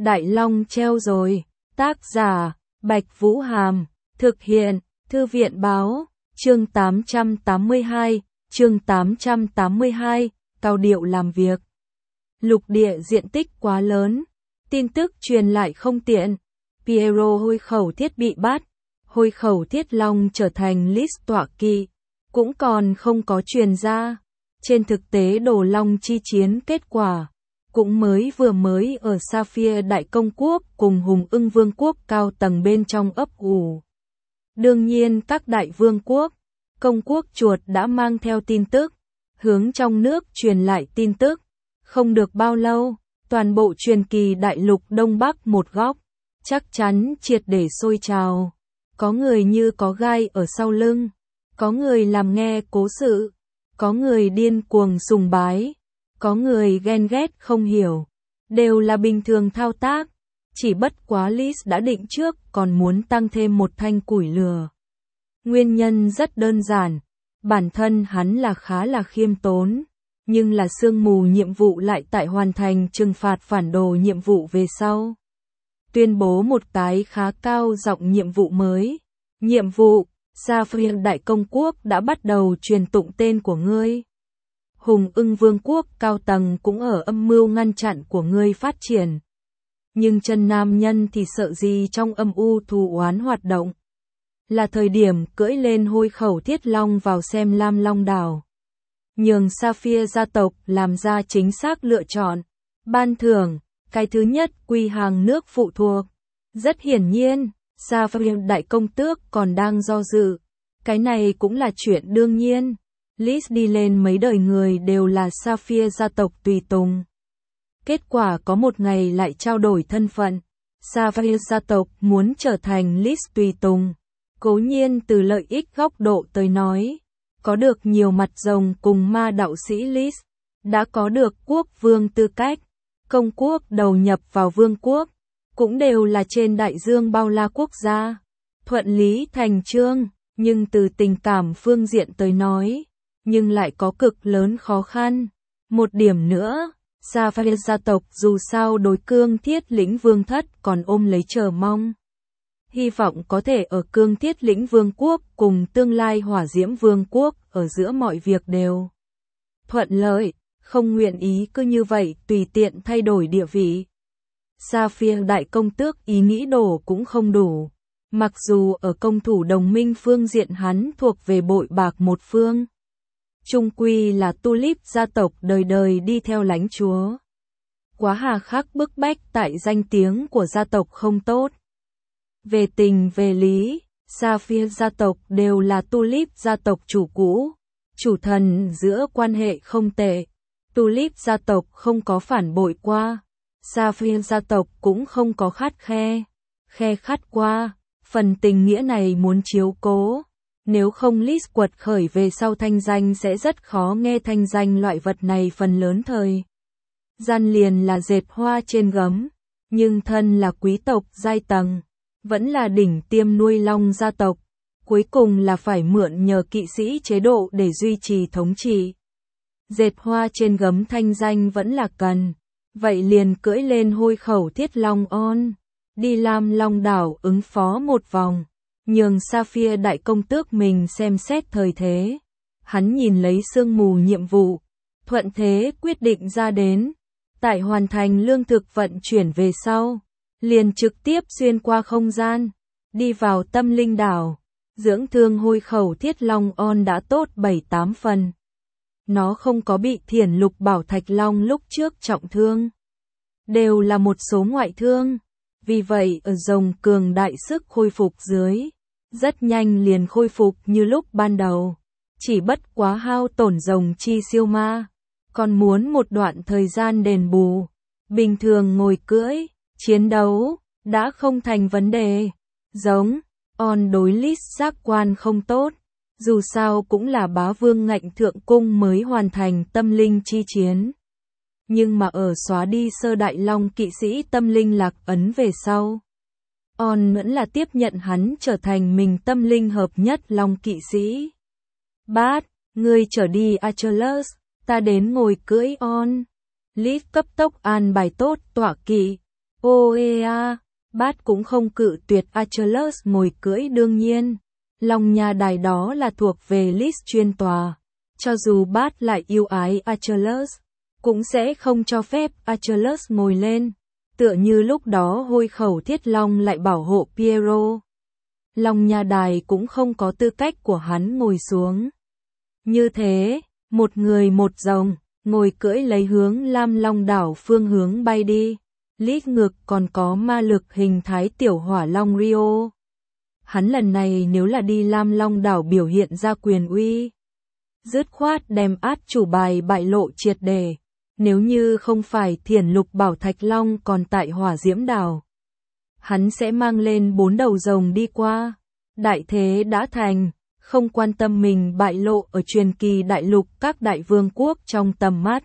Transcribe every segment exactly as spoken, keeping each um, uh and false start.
Đại Long treo rồi. Tác giả, Bạch Vũ Hàm. Thực hiện, Thư viện Báo. Chương tám trăm tám mươi hai. Chương tám trăm tám mươi hai. Cao điệu làm việc. Lục địa diện tích quá lớn. Tin tức truyền lại không tiện. Piero hôi khẩu thiết bị bắt. Hôi khẩu thiết long trở thành list tọa kỵ. Cũng còn không có truyền ra. Trên thực tế đồ long chi chiến kết quả. Cũng mới vừa mới ở Sapphire Đại Công Quốc cùng Hùng Ưng Vương Quốc cao tầng bên trong ấp ủ. Đương nhiên các đại vương quốc, công quốc chuột đã mang theo tin tức, hướng trong nước truyền lại tin tức. Không được bao lâu, toàn bộ truyền kỳ đại lục Đông Bắc một góc, chắc chắn triệt để sôi trào. Có người như có gai ở sau lưng, có người làm nghe cố sự, có người điên cuồng sùng bái, có người ghen ghét không hiểu, đều là bình thường thao tác. Chỉ bất quá Lis đã định trước còn muốn tăng thêm một thanh củi lửa. Nguyên nhân rất đơn giản, bản thân hắn là khá là khiêm tốn, nhưng là sương mù nhiệm vụ lại tại hoàn thành trừng phạt phản đồ nhiệm vụ về sau. Tuyên bố một cái khá cao giọng nhiệm vụ mới. Nhiệm vụ, Sapphire Đại Công Quốc đã bắt đầu truyền tụng tên của ngươi. Hùng Ưng Vương Quốc cao tầng cũng ở âm mưu ngăn chặn của ngươi phát triển. Nhưng chân nam nhân thì sợ gì trong âm u thù oán hoạt động. Là thời điểm cưỡi lên hôi khẩu thiết long vào xem Lam Long Đảo. Nhường Sapphire gia tộc làm ra chính xác lựa chọn. Ban thưởng, cái thứ nhất quy hàng nước phụ thuộc. Rất hiển nhiên, Sapphire Đại Công Tước còn đang do dự. Cái này cũng là chuyện đương nhiên. Lis đi lên mấy đời người đều là Sapphire gia tộc tùy tùng. Kết quả có một ngày lại trao đổi thân phận. Sapphire gia tộc muốn trở thành Lis tùy tùng. Cố nhiên từ lợi ích góc độ tới nói, có được nhiều mặt rồng cùng ma đạo sĩ Lis, đã có được quốc vương tư cách. Công quốc đầu nhập vào vương quốc, cũng đều là trên đại dương bao la quốc gia. Thuận lý thành chương, nhưng từ tình cảm phương diện tới nói, nhưng lại có cực lớn khó khăn. Một điểm nữa, Sapphire gia tộc dù sao đối Cương Thiết Lĩnh Vương thất còn ôm lấy chờ mong. Hy vọng có thể ở Cương Thiết Lĩnh Vương quốc cùng tương lai Hỏa Diễm Vương quốc ở giữa mọi việc đều thuận lợi, không nguyện ý cứ như vậy tùy tiện thay đổi địa vị. Sapphire Đại Công Tước ý nghĩ đổ cũng không đủ. Mặc dù ở công thủ đồng minh phương diện hắn thuộc về bội bạc một phương. Trung quy là Tulip gia tộc đời đời đi theo lãnh chúa. Quá hà khắc bức bách tại danh tiếng của gia tộc không tốt. Về tình về lý, Sapphire gia tộc đều là Tulip gia tộc chủ cũ. Chủ thần giữa quan hệ không tệ. Tulip gia tộc không có phản bội qua. Sapphire gia tộc cũng không có khắt khe. Khe khắt qua, phần tình nghĩa này muốn chiếu cố. Nếu không Lis quật khởi về sau thanh danh sẽ rất khó nghe. Thanh danh loại vật này phần lớn thời gian liền là dệt hoa trên gấm, nhưng thân là quý tộc giai tầng, vẫn là đỉnh tiêm nuôi long gia tộc, cuối cùng là phải mượn nhờ kỵ sĩ chế độ để duy trì thống trị. Dệt hoa trên gấm thanh danh vẫn là cần, vậy liền cưỡi lên hôi khẩu thiết long on, đi Lam Long Đảo ứng phó một vòng. Nhường Sapphire Đại Công Tước mình xem xét thời thế. Hắn nhìn lấy sương mù nhiệm vụ, thuận thế quyết định ra đến. Tại hoàn thành lương thực vận chuyển về sau, liền trực tiếp xuyên qua không gian, đi vào Tâm Linh Đảo. Dưỡng thương hôi khẩu thiết long on đã tốt bảy tám phần. Nó không có bị Thiển Lục Bảo Thạch Long lúc trước trọng thương. Đều là một số ngoại thương. Vì vậy ở rồng cường đại sức khôi phục dưới, rất nhanh liền khôi phục như lúc ban đầu. Chỉ bất quá hao tổn rồng chi siêu ma, còn muốn một đoạn thời gian đền bù. Bình thường ngồi cưỡi, chiến đấu, đã không thành vấn đề. Giống, on đối Lis giác quan không tốt, dù sao cũng là bá vương ngạnh thượng cung mới hoàn thành tâm linh chi chiến. Nhưng mà ở xóa đi sơ đại long kỵ sĩ tâm linh lạc ấn về sau, on vẫn là tiếp nhận hắn trở thành mình tâm linh hợp nhất long kỵ sĩ. Bát, ngươi trở đi Achilles, ta đến ngồi cưỡi on. Lis cấp tốc an bài tốt tọa kỵ, Oea, Bát cũng không cự tuyệt Achilles ngồi cưỡi đương nhiên. Long nha đài đó là thuộc về list chuyên tòa. Cho dù Bát lại yêu ái Achilles, cũng sẽ không cho phép Achilles ngồi lên. Tựa như lúc đó Hôi Khẩu Thiết Long lại bảo hộ Piero. Long nha đài cũng không có tư cách của hắn ngồi xuống. Như thế, một người một rồng, ngồi cưỡi lấy hướng Lam Long đảo phương hướng bay đi. Lít ngược còn có ma lực hình thái tiểu hỏa long Rio. Hắn lần này nếu là đi Lam Long đảo biểu hiện ra quyền uy. Dứt khoát đem át chủ bài bại lộ triệt đề. Nếu như không phải Thiển Lục Bảo Thạch Long còn tại Hỏa Diễm đảo, hắn sẽ mang lên bốn đầu rồng đi qua. Đại thế đã thành, không quan tâm mình bại lộ ở truyền kỳ đại lục các đại vương quốc trong tầm mắt.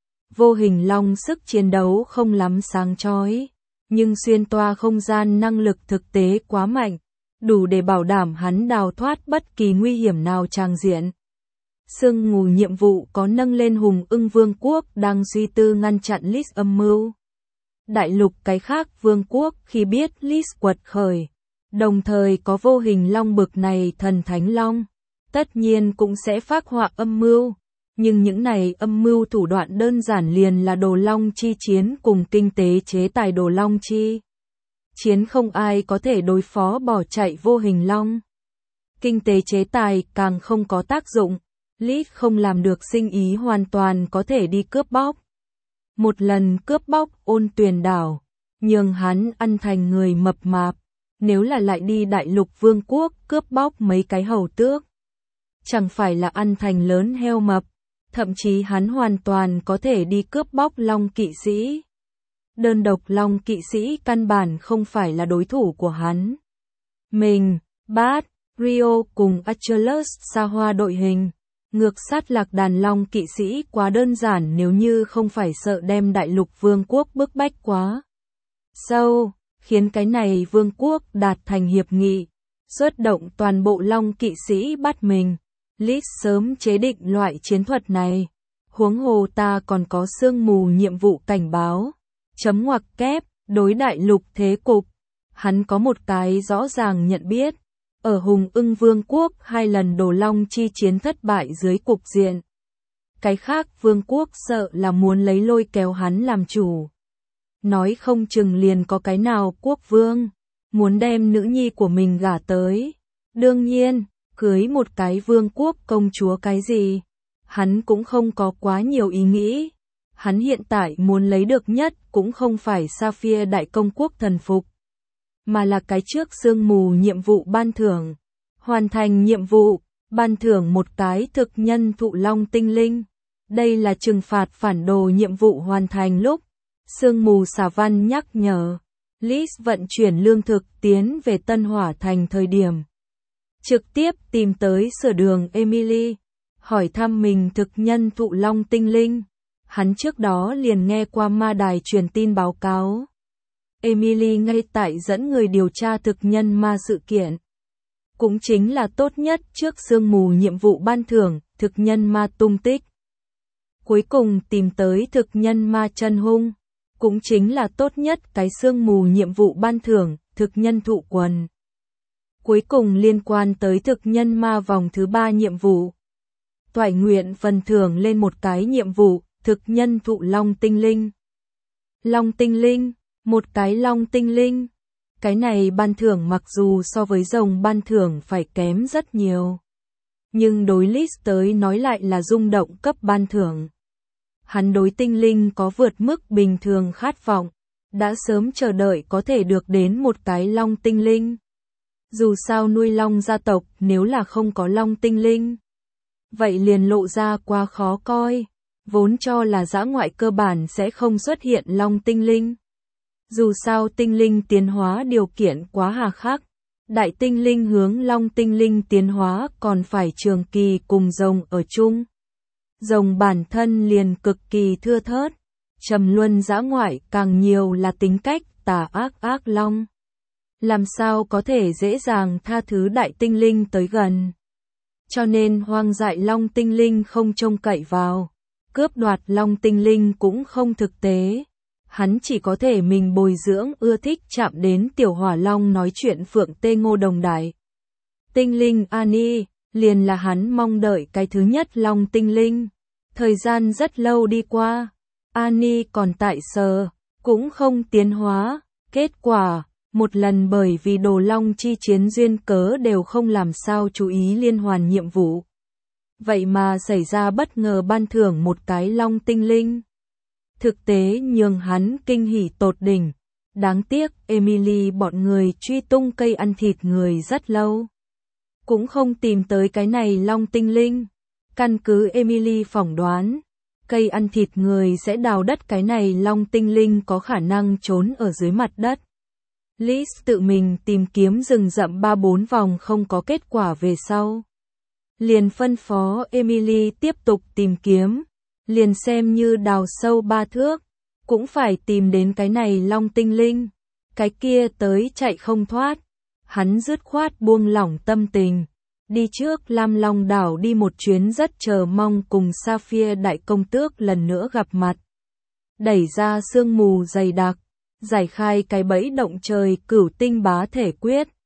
Vô hình long sức chiến đấu không lắm sáng chói, nhưng xuyên toa không gian năng lực thực tế quá mạnh, đủ để bảo đảm hắn đào thoát bất kỳ nguy hiểm nào tràng diện. Sương mù nhiệm vụ có nâng lên Hùng Ưng Vương quốc đang suy tư ngăn chặn Lis âm mưu. Đại lục cái khác vương quốc khi biết Lis quật khởi, đồng thời có vô hình long bực này thần thánh long, tất nhiên cũng sẽ phác họa âm mưu. Nhưng những này âm mưu thủ đoạn đơn giản liền là đồ long chi chiến cùng kinh tế chế tài đồ long chi chiến, không ai có thể đối phó bỏ chạy vô hình long. Kinh tế chế tài càng không có tác dụng, Lis không làm được sinh ý hoàn toàn có thể đi cướp bóc. Một lần cướp bóc Ôn Tuyền đảo, nhường hắn ăn thành người mập mạp, nếu là lại đi đại lục vương quốc cướp bóc mấy cái hầu tước, chẳng phải là ăn thành lớn heo mập. Thậm chí hắn hoàn toàn có thể đi cướp bóc long kỵ sĩ. Đơn độc long kỵ sĩ căn bản không phải là đối thủ của hắn. Mình, Bát, Rio cùng Achilles xa hoa đội hình, ngược sát lạc đàn long kỵ sĩ quá đơn giản nếu như không phải sợ đem đại lục vương quốc bức bách quá sâu, khiến cái này vương quốc đạt thành hiệp nghị, xuất động toàn bộ long kỵ sĩ bắt mình. Lis sớm chế định loại chiến thuật này, huống hồ ta còn có sương mù nhiệm vụ cảnh báo, chấm ngoặc kép, đối đại lục thế cục. Hắn có một cái rõ ràng nhận biết, ở Hùng Ưng Vương quốc hai lần đồ long chi chiến thất bại dưới cục diện. Cái khác vương quốc sợ là muốn lấy lôi kéo hắn làm chủ. Nói không chừng liền có cái nào quốc vương, muốn đem nữ nhi của mình gả tới. Đương nhiên, cưới một cái vương quốc công chúa cái gì, hắn cũng không có quá nhiều ý nghĩ. Hắn hiện tại muốn lấy được nhất cũng không phải Sapphire đại công quốc thần phục, mà là cái trước sương mù nhiệm vụ ban thưởng. Hoàn thành nhiệm vụ, ban thưởng một cái thực nhân thụ long tinh linh. Đây là trừng phạt phản đồ nhiệm vụ hoàn thành lúc. Sương mù xà văn nhắc nhở, Lis vận chuyển lương thực tiến về Tân Hỏa Thành thời điểm. Trực tiếp tìm tới sửa đường Emily, hỏi thăm mình thực nhân thụ long tinh linh. Hắn trước đó liền nghe qua ma đài truyền tin báo cáo. Emily ngay tại dẫn người điều tra thực nhân ma sự kiện. Cũng chính là tốt nhất trước sương mù nhiệm vụ ban thưởng, thực nhân ma tung tích. Cuối cùng tìm tới thực nhân ma chân hung. Cũng chính là tốt nhất cái sương mù nhiệm vụ ban thưởng, thực nhân thụ quần. Cuối cùng liên quan tới thực nhân ma vòng thứ ba nhiệm vụ. Toại nguyện phần thưởng lên một cái nhiệm vụ, thực nhân thụ long tinh linh. Long tinh linh, một cái long tinh linh. Cái này ban thưởng mặc dù so với rồng ban thưởng phải kém rất nhiều. Nhưng đối Lis tới nói lại là rung động cấp ban thưởng. Hắn đối tinh linh có vượt mức bình thường khát vọng, đã sớm chờ đợi có thể được đến một cái long tinh linh. Dù sao nuôi long gia tộc nếu là không có long tinh linh, vậy liền lộ ra quá khó coi, vốn cho là dã ngoại cơ bản sẽ không xuất hiện long tinh linh. Dù sao tinh linh tiến hóa điều kiện quá hà khắc, đại tinh linh hướng long tinh linh tiến hóa còn phải trường kỳ cùng rồng ở chung. Rồng bản thân liền cực kỳ thưa thớt, trầm luân dã ngoại càng nhiều là tính cách tà ác ác long. Làm sao có thể dễ dàng tha thứ đại tinh linh tới gần. Cho nên hoang dại long tinh linh không trông cậy vào, cướp đoạt long tinh linh cũng không thực tế. hắn chỉ có thể mình bồi dưỡng ưa thích chạm đến tiểu hỏa long nói chuyện phượng tê ngô đồng đại. Tinh linh Annie, liền là hắn mong đợi cái thứ nhất long tinh linh. Thời gian rất lâu đi qua, Annie còn tại sở, cũng không tiến hóa, kết quả, một lần bởi vì đồ long chi chiến duyên cớ đều không làm sao chú ý liên hoàn nhiệm vụ. Vậy mà xảy ra bất ngờ ban thưởng một cái long tinh linh. Thực tế nhường hắn kinh hỉ tột đỉnh. Đáng tiếc Emily bọn người truy tung cây ăn thịt người rất lâu, cũng không tìm tới cái này long tinh linh. Căn cứ Emily phỏng đoán, cây ăn thịt người sẽ đào đất cái này long tinh linh có khả năng trốn ở dưới mặt đất. Liz tự mình tìm kiếm rừng rậm ba bốn vòng không có kết quả về sau, liền phân phó Emily tiếp tục tìm kiếm, liền xem như đào sâu ba thước, cũng phải tìm đến cái này long tinh linh, cái kia tới chạy không thoát. Hắn dứt khoát buông lỏng tâm tình, đi trước Lam Long đảo đi một chuyến rất chờ mong cùng Sapphire đại công tước lần nữa gặp mặt. Đẩy ra sương mù dày đặc, giải khai cái bẫy động trời cửu tinh bá thể quyết.